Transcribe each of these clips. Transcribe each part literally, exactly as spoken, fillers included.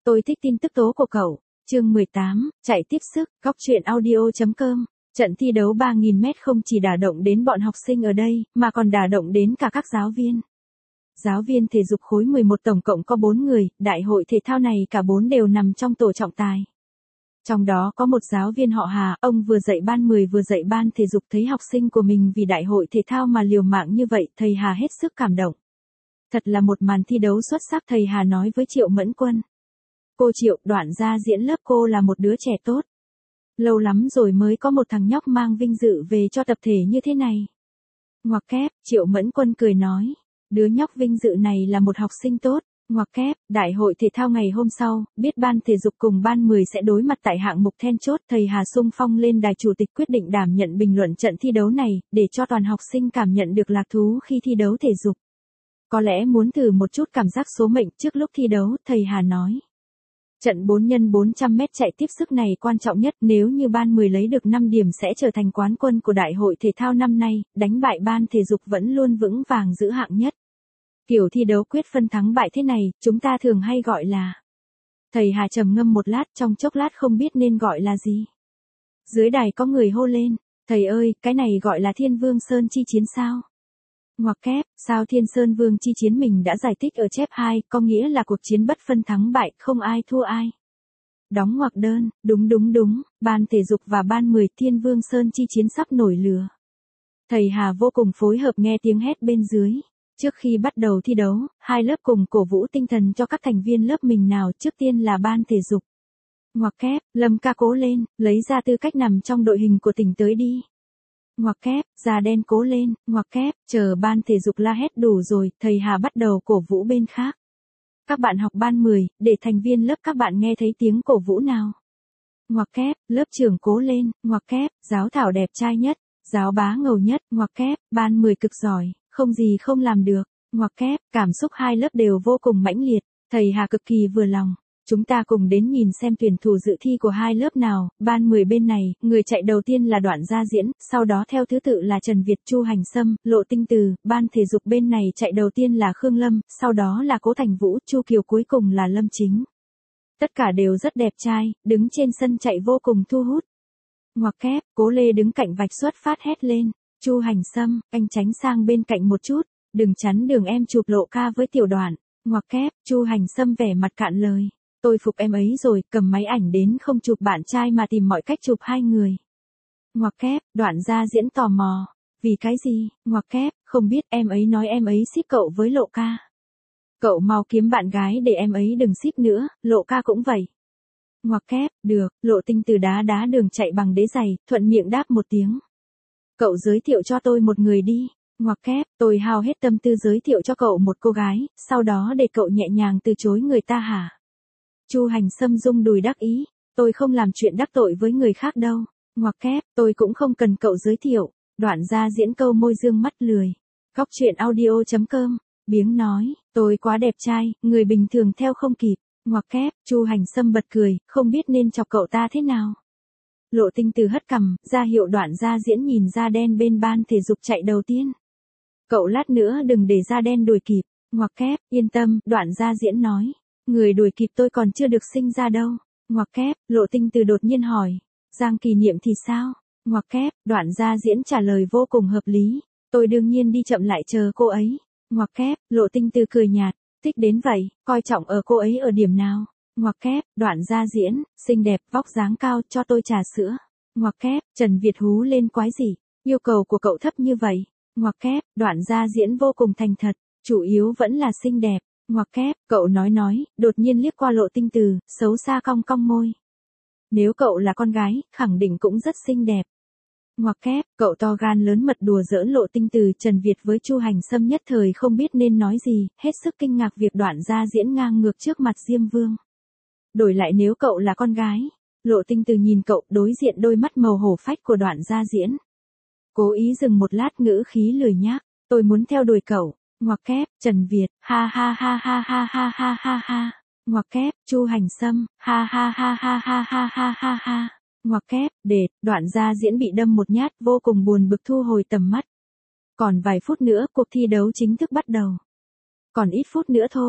Tôi thích tin tức tố của cậu. Chương mười tám, chạy tiếp sức, góc truyện audio.com. Trận thi đấu ba nghìn mét không chỉ đả động đến bọn học sinh ở đây, mà còn đả động đến cả các giáo viên. Giáo viên thể dục khối mười một tổng cộng có bốn người, đại hội thể thao này cả bốn đều nằm trong tổ trọng tài. Trong đó có một giáo viên họ Hà, ông vừa dạy ban mười vừa dạy ban thể dục, thấy học sinh của mình vì đại hội thể thao mà liều mạng như vậy, thầy Hà hết sức cảm động. Thật là một màn thi đấu xuất sắc, thầy Hà nói với Triệu Mẫn Quân. Cô Triệu, đoạn ra diễn lớp cô là một đứa trẻ tốt. Lâu lắm rồi mới có một thằng nhóc mang vinh dự về cho tập thể như thế này. Ngoặc kép, Triệu Mẫn Quân cười nói. Đứa nhóc vinh dự này là một học sinh tốt. Ngoặc kép, đại hội thể thao ngày hôm sau, biết ban thể dục cùng ban mười sẽ đối mặt tại hạng mục then chốt, thầy Hà xung phong lên đài chủ tịch quyết định đảm nhận bình luận trận thi đấu này, để cho toàn học sinh cảm nhận được lạc thú khi thi đấu thể dục. Có lẽ muốn thử một chút cảm giác số mệnh trước lúc thi đấu, thầy Hà nói. Trận bốn nhân bốn trăm mét chạy tiếp sức này quan trọng nhất, nếu như ban mười lấy được năm điểm sẽ trở thành quán quân của đại hội thể thao năm nay, đánh bại ban thể dục vẫn luôn vững vàng giữ hạng nhất. Kiểu thi đấu quyết phân thắng bại thế này, chúng ta thường hay gọi là. Thầy Hà trầm ngâm một lát, trong chốc lát không biết nên gọi là gì. Dưới đài có người hô lên, thầy ơi, cái này gọi là Thiên Vương Sơn chi chiến sao? Ngoặc kép, sao Thiên Sơn Vương chi chiến mình đã giải thích ở chép hai, có nghĩa là cuộc chiến bất phân thắng bại, không ai thua ai. Đóng ngoặc đơn, đúng đúng đúng, ban thể dục và ban mười Thiên Vương Sơn chi chiến sắp nổi lửa. Thầy Hà vô cùng phối hợp nghe tiếng hét bên dưới. Trước khi bắt đầu thi đấu, hai lớp cùng cổ vũ tinh thần cho các thành viên lớp mình nào, trước tiên là ban thể dục. Ngoặc kép, Lâm ca cố lên, lấy ra tư cách nằm trong đội hình của tỉnh tới đi. Ngoặc kép, da đen cố lên, ngoặc kép, chờ ban thể dục la hét đủ rồi, thầy Hà bắt đầu cổ vũ bên khác. Các bạn học ban mười, để thành viên lớp các bạn nghe thấy tiếng cổ vũ nào. Ngoặc kép, lớp trưởng cố lên, ngoặc kép, giáo thảo đẹp trai nhất, giáo bá ngầu nhất, ngoặc kép, ban mười cực giỏi, không gì không làm được, ngoặc kép, cảm xúc hai lớp đều vô cùng mãnh liệt, thầy Hà cực kỳ vừa lòng. Chúng ta cùng đến nhìn xem tuyển thủ dự thi của hai lớp nào, ban mười bên này, người chạy đầu tiên là Đoạn Gia Diễn, sau đó theo thứ tự là Trần Việt, Chu Hành Sâm, Lộ Tinh Từ, ban thể dục bên này chạy đầu tiên là Khương Lâm, sau đó là Cố Thành Vũ, Chu Kiều, cuối cùng là Lâm Chính. Tất cả đều rất đẹp trai, đứng trên sân chạy vô cùng thu hút. Ngoặc kép, Cố Lê đứng cạnh vạch xuất phát hét lên, Chu Hành Sâm, anh tránh sang bên cạnh một chút, đừng chắn đường em chụp Lộ ca với Tiểu Đoạn. Ngoặc kép, Chu Hành Sâm vẻ mặt cạn lời. Tôi phục em ấy rồi, cầm máy ảnh đến không chụp bạn trai mà tìm mọi cách chụp hai người. Ngoặc kép, Đoạn Gia Diễn tò mò. Vì cái gì? Ngoặc kép, không biết, em ấy nói em ấy ship cậu với Lộ ca. Cậu mau kiếm bạn gái để em ấy đừng ship nữa, Lộ ca cũng vậy. Ngoặc kép, được, Lộ Tinh Từ đá đá đường chạy bằng đế giày, thuận miệng đáp một tiếng. Cậu giới thiệu cho tôi một người đi. Ngoặc kép, tôi hao hết tâm tư giới thiệu cho cậu một cô gái, sau đó để cậu nhẹ nhàng từ chối người ta hả? Chu Hành Sâm rung đùi đắc ý, tôi không làm chuyện đắc tội với người khác đâu. Ngoặc kép, tôi cũng không cần cậu giới thiệu. Đoạn Gia Diễn câu môi dương mắt lười. Góc truyện audio.com, biếng nói, tôi quá đẹp trai, người bình thường theo không kịp. Ngoặc kép, Chu Hành Sâm bật cười, không biết nên chọc cậu ta thế nào. Lộ Tinh Từ hất cằm, ra hiệu Đoạn Gia Diễn nhìn da đen bên ban thể dục chạy đầu tiên. Cậu lát nữa đừng để da đen đuổi kịp. Ngoặc kép, yên tâm, Đoạn Gia Diễn nói. Người đuổi kịp tôi còn chưa được sinh ra đâu. Ngoặc kép, Lộ Tinh Từ đột nhiên hỏi. Giang Kỳ Niệm thì sao? Ngoặc kép, Đoạn Gia Diễn trả lời vô cùng hợp lý. Tôi đương nhiên đi chậm lại chờ cô ấy. Ngoặc kép, Lộ Tinh Từ cười nhạt. Thích đến vậy, coi trọng ở cô ấy ở điểm nào? Ngoặc kép, Đoạn Gia Diễn, xinh đẹp, vóc dáng cao, cho tôi trà sữa. Ngoặc kép, Trần Việt hú lên quái gì? Yêu cầu của cậu thấp như vậy. Ngoặc kép, Đoạn Gia Diễn vô cùng thành thật, chủ yếu vẫn là xinh đẹp. Ngoặc kép, cậu nói nói, đột nhiên liếc qua Lộ Tinh Từ, xấu xa cong cong môi. Nếu cậu là con gái, khẳng định cũng rất xinh đẹp. Ngoặc kép, cậu to gan lớn mật đùa giỡn Lộ Tinh Từ. Trần Việt với Chu Hành Sâm nhất thời không biết nên nói gì, hết sức kinh ngạc việc Đoạn Gia Diễn ngang ngược trước mặt Diêm Vương. Đổi lại nếu cậu là con gái, Lộ Tinh Từ nhìn cậu, đối diện đôi mắt màu hổ phách của Đoạn Gia Diễn. Cố ý dừng một lát, ngữ khí lười nhác, tôi muốn theo đuổi cậu. Ngoặc kép, Trần Việt, ha ha ha ha ha ha ha ha ha. Ngoặc kép, Chu Hành Sâm, ha ha ha ha ha ha ha ha ha. Ngoặc kép, đệt, Đoạn Gia Diễn bị đâm một nhát, vô cùng buồn bực thu hồi tầm mắt. Còn vài phút nữa, cuộc thi đấu chính thức bắt đầu. Còn ít phút nữa thôi.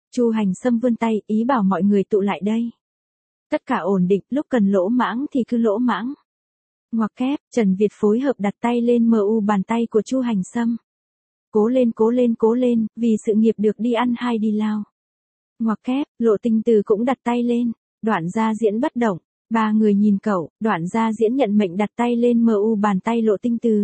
Chu Hành Sâm vươn tay, ý bảo mọi người tụ lại đây. Tất cả ổn định, lúc cần lỗ mãng thì cứ lỗ mãng. Ngoặc kép, Trần Việt phối hợp đặt tay lên mờ u bàn tay của Chu Hành Sâm. Cố lên cố lên cố lên, vì sự nghiệp được đi ăn hay đi lao. Ngoặc kép, Lộ Tinh Từ cũng đặt tay lên. Đoạn Gia Diễn bất động. Ba người nhìn cậu, Đoạn Gia Diễn nhận mệnh đặt tay lên mờ u bàn tay Lộ Tinh Từ.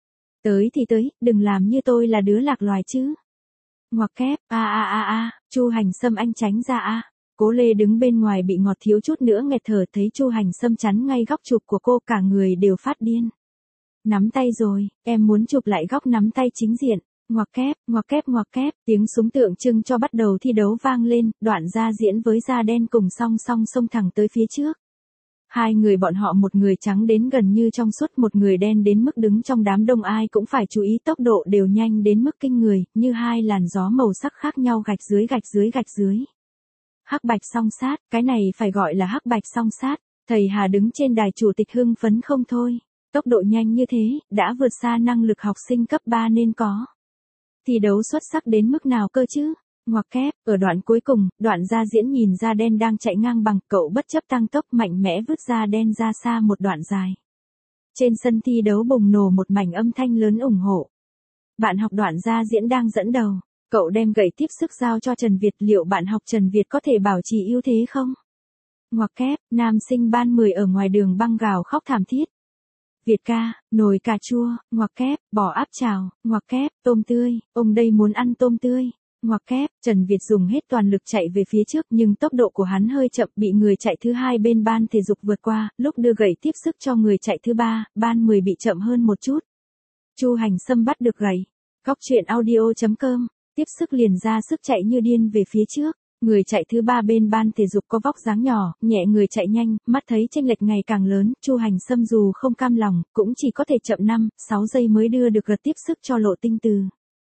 Tới thì tới, đừng làm như tôi là đứa lạc loài chứ. Ngoặc kép, a a a a, Chu Hành Sâm anh tránh ra a. Cố Lê đứng bên ngoài bị ngọt thiếu chút nữa nghẹt thở, thấy Chu Hành Sâm chắn ngay góc chụp của cô, cả người đều phát điên. Nắm tay rồi, em muốn chụp lại góc nắm tay chính diện. Ngoặc kép, ngoặc kép ngoặc kép, tiếng súng tượng trưng cho bắt đầu thi đấu vang lên, Đoạn Gia Diễn với da đen cùng song song xông thẳng tới phía trước. Hai người bọn họ, một người trắng đến gần như trong suốt, một người đen đến mức đứng trong đám đông ai cũng phải chú ý, tốc độ đều nhanh đến mức kinh người, như hai làn gió màu sắc khác nhau gạch dưới gạch dưới gạch dưới. Hắc bạch song sát, cái này phải gọi là hắc bạch song sát. Thầy Hà đứng trên đài chủ tịch hưng phấn không thôi. Tốc độ nhanh như thế, đã vượt xa năng lực học sinh cấp ba nên có. Thi đấu xuất sắc đến mức nào cơ chứ? Ngoặc kép, ở đoạn cuối cùng, Đoạn Gia Diễn nhìn da đen đang chạy ngang bằng, cậu bất chấp tăng tốc mạnh mẽ vứt da đen ra xa một đoạn dài. Trên sân thi đấu bùng nổ một mảnh âm thanh lớn ủng hộ. Bạn học Đoạn Gia Diễn đang dẫn đầu. Cậu đem gậy tiếp sức giao cho Trần Việt, liệu bạn học Trần Việt có thể bảo trì ưu thế không? Ngoặc kép, nam sinh ban mười ở ngoài đường băng gào khóc thảm thiết. Việt ca, nồi cà chua, ngoặc kép, bò áp chảo, ngoặc kép, tôm tươi, ông đây muốn ăn tôm tươi. Ngoặc kép, Trần Việt dùng hết toàn lực chạy về phía trước nhưng tốc độ của hắn hơi chậm, bị người chạy thứ hai bên ban thể dục vượt qua, lúc đưa gậy tiếp sức cho người chạy thứ ba, ban mười bị chậm hơn một chút. Chu Hành Sâm bắt được gậy. Góc truyện audio chấm com, tiếp sức liền ra sức chạy như điên về phía trước. Người chạy thứ ba bên ban thể dục có vóc dáng nhỏ, nhẹ người chạy nhanh, mắt thấy chênh lệch ngày càng lớn, Chu Hành Sâm dù không cam lòng, cũng chỉ có thể chậm năm, sáu giây mới đưa được gật tiếp sức cho Lộ Tinh Từ.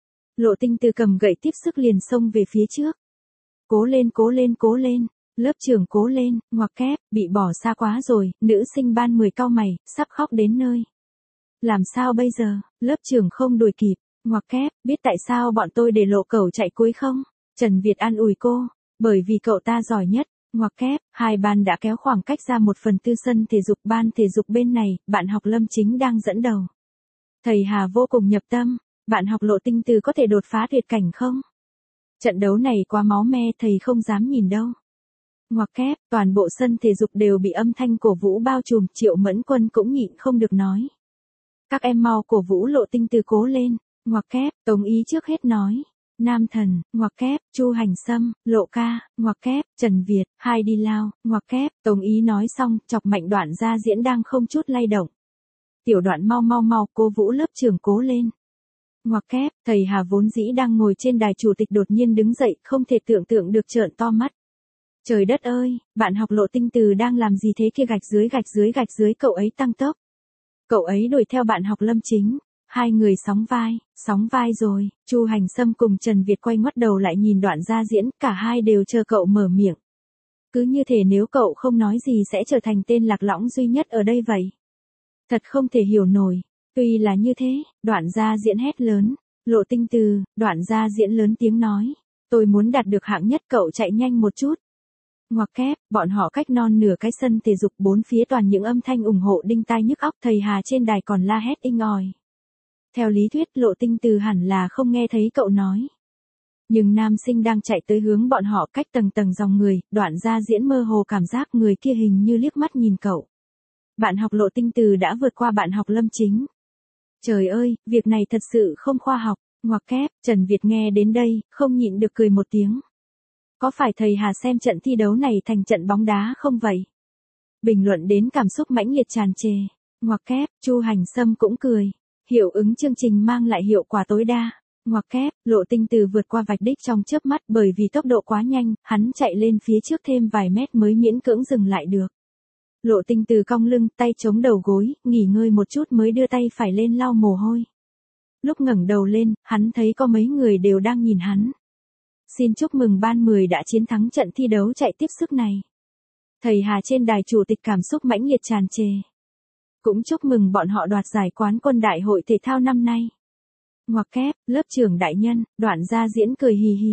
Lộ Tinh Từ cầm gậy tiếp sức liền xông về phía trước. Cố lên cố lên cố lên, lớp trưởng cố lên, ngoặc kép, bị bỏ xa quá rồi, nữ sinh ban mười cau mày, sắp khóc đến nơi. Làm sao bây giờ, lớp trưởng không đuổi kịp, ngoặc kép, biết tại sao bọn tôi để Lộ cẩu chạy cuối không? Trần Việt an ủi cô, bởi vì cậu ta giỏi nhất. Ngoặc kép, hai ban đã kéo khoảng cách ra một phần tư sân thể dục, ban thể dục bên này, bạn học Lâm Chính đang dẫn đầu. Thầy Hà vô cùng nhập tâm, bạn học Lộ Tinh Từ có thể đột phá tuyệt cảnh không? Trận đấu này quá máu me, thầy không dám nhìn đâu. Ngoặc kép, toàn bộ sân thể dục đều bị âm thanh cổ vũ bao trùm, Triệu Mẫn Quân cũng nhịn không được nói. Các em mau cổ vũ Lộ Tinh Từ cố lên, ngoặc kép, Tống Ý trước hết nói. Nam Thần, ngoặc kép, Chu Hành Sâm, Lộ ca, ngoặc kép, Trần Việt, hai đi lao, ngoặc kép, Tống Ý nói xong, chọc mạnh Đoạn Gia Diễn đang không chút lay động. Tiểu Đoạn mau mau mau, cố vũ lớp trưởng cố lên. Ngoặc kép, thầy Hà vốn dĩ đang ngồi trên đài chủ tịch đột nhiên đứng dậy, không thể tưởng tượng được, trợn to mắt. Trời đất ơi, bạn học Lộ Tinh Từ đang làm gì thế kia, gạch dưới gạch dưới gạch dưới, cậu ấy tăng tốc. Cậu ấy đuổi theo bạn học Lâm Chính. Hai người sóng vai, sóng vai rồi, Chu Hành Sâm cùng Trần Việt quay ngoắt đầu lại nhìn Đoạn Gia Diễn, cả hai đều chờ cậu mở miệng. Cứ như thể nếu cậu không nói gì sẽ trở thành tên lạc lõng duy nhất ở đây vậy. Thật không thể hiểu nổi. Tuy là như thế, Đoạn Gia Diễn hét lớn. Lộ Tinh Từ, Đoạn Gia Diễn lớn tiếng nói. Tôi muốn đạt được hạng nhất, cậu chạy nhanh một chút. Ngoặc kép, bọn họ cách non nửa cái sân thể dục, bốn phía toàn những âm thanh ủng hộ đinh tai nhức óc, thầy Hà trên đài còn la hét inh ỏi. Theo lý thuyết Lộ Tinh Từ hẳn là không nghe thấy cậu nói. Nhưng nam sinh đang chạy tới hướng bọn họ cách tầng tầng dòng người, Đoạn Gia Diễn mơ hồ cảm giác người kia hình như liếc mắt nhìn cậu. Bạn học Lộ Tinh Từ đã vượt qua bạn học Lâm Chính. Trời ơi, việc này thật sự không khoa học, ngoặc kép, Trần Việt nghe đến đây, không nhịn được cười một tiếng. Có phải thầy Hà xem trận thi đấu này thành trận bóng đá không vậy? Bình luận đến cảm xúc mãnh liệt tràn trề. Ngoặc kép, Chu Hành Sâm cũng cười. Hiệu ứng chương trình mang lại hiệu quả tối đa. Ngoặc kép, Lộ Tinh Từ vượt qua vạch đích trong chớp mắt, bởi vì tốc độ quá nhanh, hắn chạy lên phía trước thêm vài mét mới miễn cưỡng dừng lại được. Lộ Tinh Từ cong lưng, tay chống đầu gối, nghỉ ngơi một chút mới đưa tay phải lên lau mồ hôi. Lúc ngẩng đầu lên, hắn thấy có mấy người đều đang nhìn hắn. Xin chúc mừng ban mười đã chiến thắng trận thi đấu chạy tiếp sức này. Thầy Hà trên đài chủ tịch cảm xúc mãnh liệt tràn trề. Cũng chúc mừng bọn họ đoạt giải quán quân đại hội thể thao năm nay. Ngoặc kép, lớp trưởng đại nhân, Đoạn Gia Diễn cười hì hì.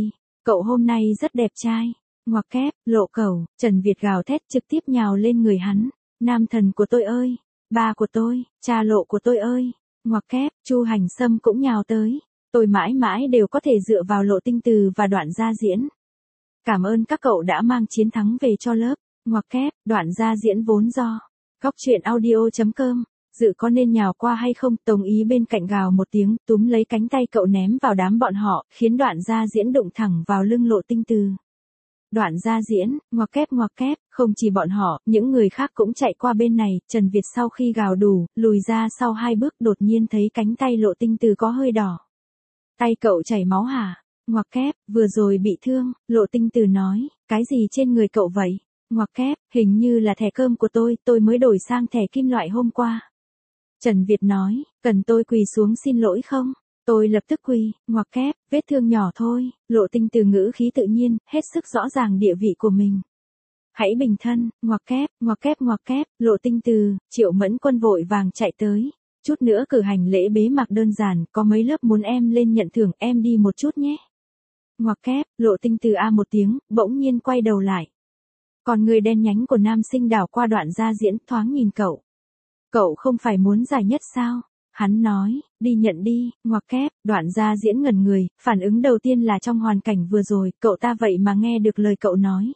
Cậu hôm nay rất đẹp trai. Ngoặc kép, lộ cẩu, Trần Việt gào thét trực tiếp nhào lên người hắn. Nam thần của tôi ơi, ba của tôi, cha lộ của tôi ơi. Ngoặc kép, Chu Hành Sâm cũng nhào tới. Tôi mãi mãi đều có thể dựa vào Lộ Tinh Từ và Đoạn Gia Diễn. Cảm ơn các cậu đã mang chiến thắng về cho lớp. Ngoặc kép, Đoạn Gia Diễn vốn do. Góc truyện audio chấm com. Dự có nên nhào qua hay không? Tống Ý bên cạnh gào một tiếng, túm lấy cánh tay cậu ném vào đám bọn họ, khiến Đoạn Gia Diễn đụng thẳng vào lưng Lộ Tinh Từ. Đoạn Gia Diễn, ngoặc kép ngoặc kép, không chỉ bọn họ, những người khác cũng chạy qua bên này. Trần Việt sau khi gào đủ, lùi ra sau hai bước đột nhiên thấy cánh tay Lộ Tinh Từ có hơi đỏ. Tay cậu chảy máu hả? Ngoặc kép, vừa rồi bị thương. Lộ Tinh Từ nói, cái gì trên người cậu vậy? Ngoặc kép, hình như là thẻ cơm của tôi, tôi mới đổi sang thẻ kim loại hôm qua. Trần Việt nói, cần tôi quỳ xuống xin lỗi không? Tôi lập tức quỳ. Ngoặc kép, vết thương nhỏ thôi. Lộ Tinh Từ ngữ khí tự nhiên, hết sức rõ ràng địa vị của mình. Hãy bình thân. Ngoặc kép, ngoặc kép ngoặc kép, Lộ Tinh Từ. Triệu Mẫn Quân vội vàng chạy tới. Chút nữa cử hành lễ bế mạc đơn giản, có mấy lớp muốn em lên nhận thưởng, em đi một chút nhé. Ngoặc kép, Lộ Tinh Từ a một tiếng, bỗng nhiên quay đầu lại. Còn người đen nhánh của nam sinh đảo qua Đoạn Gia Diễn, thoáng nhìn cậu. Cậu không phải muốn giải nhất sao? Hắn nói, đi nhận đi. Ngoặc kép, Đoạn Gia Diễn ngẩn người, phản ứng đầu tiên là trong hoàn cảnh vừa rồi, cậu ta vậy mà nghe được lời cậu nói.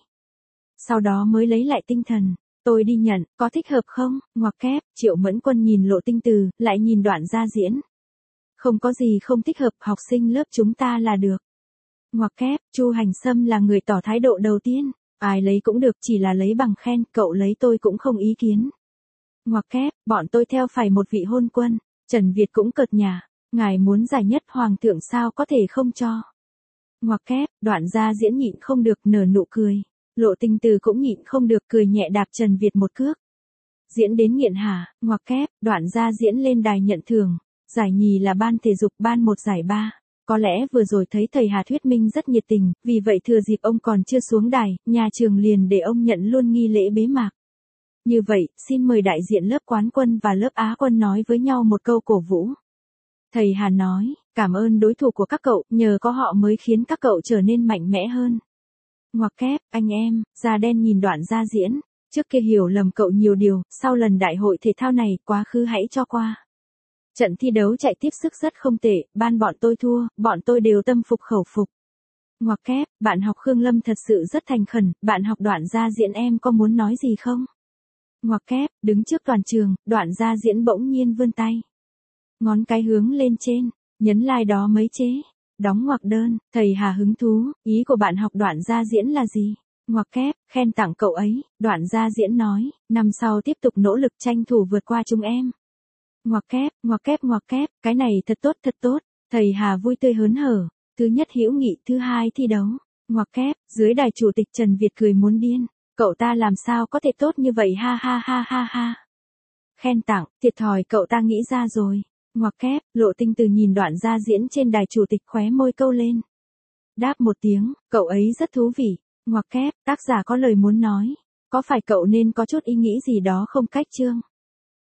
Sau đó mới lấy lại tinh thần. Tôi đi nhận, có thích hợp không? Ngoặc kép, Triệu Mẫn Quân nhìn Lộ Tinh Từ, lại nhìn Đoạn Gia Diễn. Không có gì không thích hợp, học sinh lớp chúng ta là được. Ngoặc kép, Chu Hành Sâm là người tỏ thái độ đầu tiên. Ai lấy cũng được, chỉ là lấy bằng khen, cậu lấy tôi cũng không ý kiến. Ngoặc kép, bọn tôi theo phải một vị hôn quân. Trần Việt cũng cợt nhả, ngài muốn giải nhất hoàng thượng sao có thể không cho. Ngoặc kép, Đoạn Gia Diễn nhịn không được nở nụ cười. Lộ Tinh Từ cũng nhịn không được cười nhẹ đạp Trần Việt một cước. Diễn đến nghiện hả? Ngoặc kép, Đoạn Gia Diễn lên đài nhận thưởng. Giải nhì là ban thể dục, ban một giải ba. Có lẽ vừa rồi thấy thầy Hà thuyết minh rất nhiệt tình, vì vậy thừa dịp ông còn chưa xuống đài, nhà trường liền để ông nhận luôn nghi lễ bế mạc. Như vậy, xin mời đại diện lớp quán quân và lớp Á quân nói với nhau một câu cổ vũ. Thầy Hà nói, cảm ơn đối thủ của các cậu, nhờ có họ mới khiến các cậu trở nên mạnh mẽ hơn. Ngoặc kép, anh em, da đen nhìn Đoạn Gia Diễn, trước kia hiểu lầm cậu nhiều điều, sau lần đại hội thể thao này, quá khứ hãy cho qua. Trận thi đấu chạy tiếp sức rất không tệ, ban bọn tôi thua, bọn tôi đều tâm phục khẩu phục. Ngoặc kép, bạn học Khương Lâm thật sự rất thành khẩn, bạn học Đoạn Gia Diễn em có muốn nói gì không? Ngoặc kép, đứng trước toàn trường, Đoạn Gia Diễn bỗng nhiên vươn tay. Ngón cái hướng lên trên, nhấn like đó mấy chế. Đóng ngoặc đơn, thầy Hà hứng thú, ý của bạn học Đoạn Gia Diễn là gì? Ngoặc kép, khen tặng cậu ấy, Đoạn Gia Diễn nói, năm sau tiếp tục nỗ lực tranh thủ vượt qua chúng em. Ngoặc kép, ngoặc kép ngoặc kép, cái này thật tốt thật tốt, thầy Hà vui tươi hớn hở, thứ nhất hữu nghị, thứ hai thi đấu. Ngoặc kép, dưới đài chủ tịch Trần Việt cười muốn điên, cậu ta làm sao có thể tốt như vậy ha ha ha ha ha. Khen tặng, thiệt thòi cậu ta nghĩ ra rồi. Ngoặc kép, Lộ Tinh Từ nhìn Đoạn Gia Diễn trên đài chủ tịch khóe môi câu lên. Đáp một tiếng, cậu ấy rất thú vị. Ngoặc kép, tác giả có lời muốn nói. Có phải cậu nên có chút ý nghĩ gì đó không cách chương?